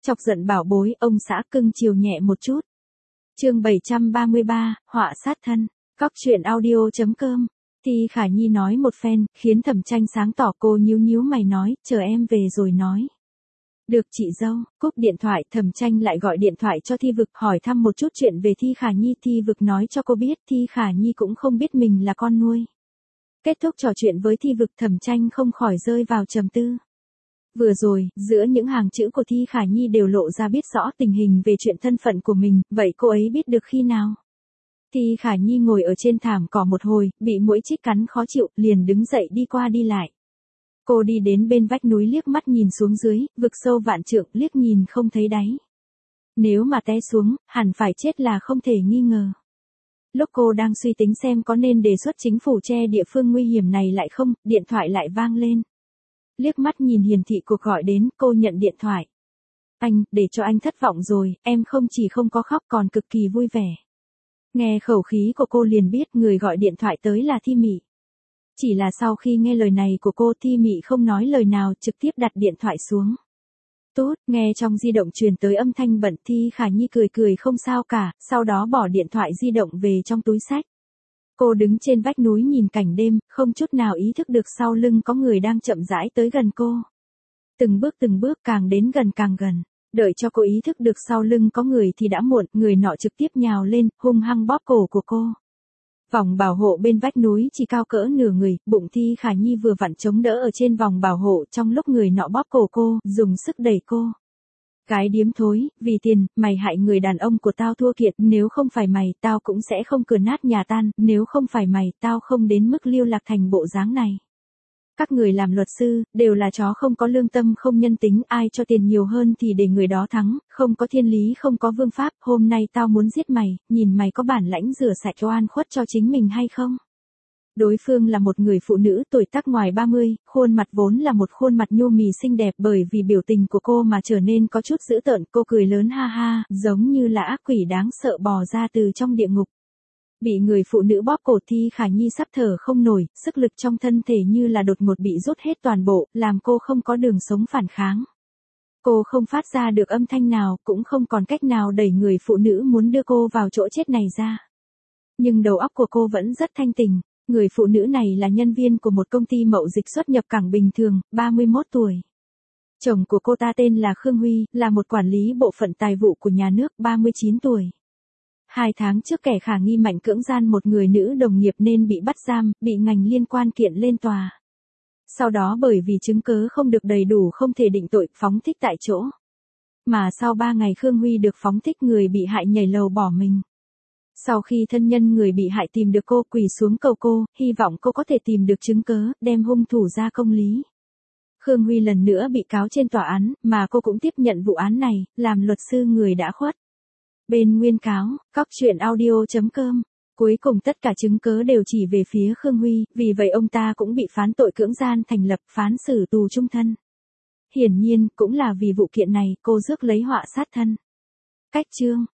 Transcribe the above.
Chọc giận bảo bối, ông xã cưng chiều nhẹ một chút. Chương 733, họa sát thân. Cóc truyện audio.com. Thi Khả Nhi nói một phen, khiến Thẩm Tranh sáng tỏ. Cô nhíu nhíu mày nói, chờ em về rồi nói. Được chị dâu. Cúp điện thoại, Thẩm Tranh lại gọi điện thoại cho Thi Vực hỏi thăm một chút chuyện về Thi Khả Nhi. Thi Vực nói cho cô biết Thi Khả Nhi cũng không biết mình là con nuôi. Kết thúc trò chuyện với Thi Vực, Thẩm Tranh không khỏi rơi vào trầm tư. Vừa rồi, giữa những hàng chữ của Thi Khả Nhi đều lộ ra biết rõ tình hình về chuyện thân phận của mình, vậy cô ấy biết được khi nào? Thi Khả Nhi ngồi ở trên thảm cỏ một hồi, bị muỗi chích cắn khó chịu, liền đứng dậy đi qua đi lại. Cô đi đến bên vách núi liếc mắt nhìn xuống dưới, vực sâu vạn trượng, liếc nhìn không thấy đáy. Nếu mà té xuống, hẳn phải chết là không thể nghi ngờ. Lúc cô đang suy tính xem có nên đề xuất chính phủ che địa phương nguy hiểm này lại không, điện thoại lại vang lên. Liếc mắt nhìn hiển thị cuộc gọi đến, cô nhận điện thoại. Anh, để cho anh thất vọng rồi, em không chỉ không có khóc còn cực kỳ vui vẻ. Nghe khẩu khí của cô liền biết người gọi điện thoại tới là Thi Mị. Chỉ là sau khi nghe lời này của cô, Thi Mị không nói lời nào, trực tiếp đặt điện thoại xuống. Tốt, nghe trong di động truyền tới âm thanh bận. Thi Khả Nhi cười cười không sao cả, sau đó bỏ điện thoại di động về trong túi xách. Cô đứng trên vách núi nhìn cảnh đêm, không chút nào ý thức được sau lưng có người đang chậm rãi tới gần cô. Từng bước càng đến gần càng gần. Đợi cho cô ý thức được sau lưng có người thì đã muộn, người nọ trực tiếp nhào lên, hung hăng bóp cổ của cô. Vòng bảo hộ bên vách núi chỉ cao cỡ nửa người, bụng Thi Khả Nhi vừa vặn chống đỡ ở trên vòng bảo hộ trong lúc người nọ bóp cổ cô, dùng sức đẩy cô. Cái điếm thối, vì tiền, mày hại người đàn ông của tao thua kiệt, nếu không phải mày, tao cũng sẽ không cửa nát nhà tan, nếu không phải mày, tao không đến mức lưu lạc thành bộ dáng này. Các người làm luật sư, đều là chó không có lương tâm không nhân tính, ai cho tiền nhiều hơn thì để người đó thắng, không có thiên lý không có vương pháp, hôm nay tao muốn giết mày, nhìn mày có bản lãnh rửa sạch oan khuất cho chính mình hay không? Đối phương là một người phụ nữ tuổi tác ngoài 30, khuôn mặt vốn là một khuôn mặt nhu mì xinh đẹp, bởi vì biểu tình của cô mà trở nên có chút dữ tợn. Cô cười lớn ha ha, giống như là ác quỷ đáng sợ bò ra từ trong địa ngục. Bị người phụ nữ bóp cổ, Thi Khả Nhi sắp thở không nổi, sức lực trong thân thể như là đột ngột bị rút hết toàn bộ, làm cô không có đường sống phản kháng. Cô không phát ra được âm thanh nào, cũng không còn cách nào đẩy người phụ nữ muốn đưa cô vào chỗ chết này ra. Nhưng đầu óc của cô vẫn rất thanh tỉnh. Người phụ nữ này là nhân viên của một công ty mậu dịch xuất nhập cảng bình thường, 31 tuổi. Chồng của cô ta tên là Khương Huy, là một quản lý bộ phận tài vụ của nhà nước, 39 tuổi. 2 tháng trước kẻ khả nghi mạnh cưỡng gian một người nữ đồng nghiệp nên bị bắt giam, bị ngành liên quan kiện lên tòa. Sau đó bởi vì chứng cứ không được đầy đủ không thể định tội, phóng thích tại chỗ. Mà sau 3 ngày Khương Huy được phóng thích, người bị hại nhảy lầu bỏ mình. Sau khi thân nhân người bị hại tìm được cô, quỳ xuống cầu cô, hy vọng cô có thể tìm được chứng cứ, đem hung thủ ra công lý. Khương Huy lần nữa bị cáo trên tòa án, mà cô cũng tiếp nhận vụ án này, làm luật sư người đã khuất. Bên nguyên cáo, cóc truyện audio.com. Cuối cùng tất cả chứng cứ đều chỉ về phía Khương Huy, vì vậy ông ta cũng bị phán tội cưỡng gian thành lập, phán xử tù chung thân. Hiển nhiên, cũng là vì vụ kiện này, cô rước lấy họa sát thân. Cách chương.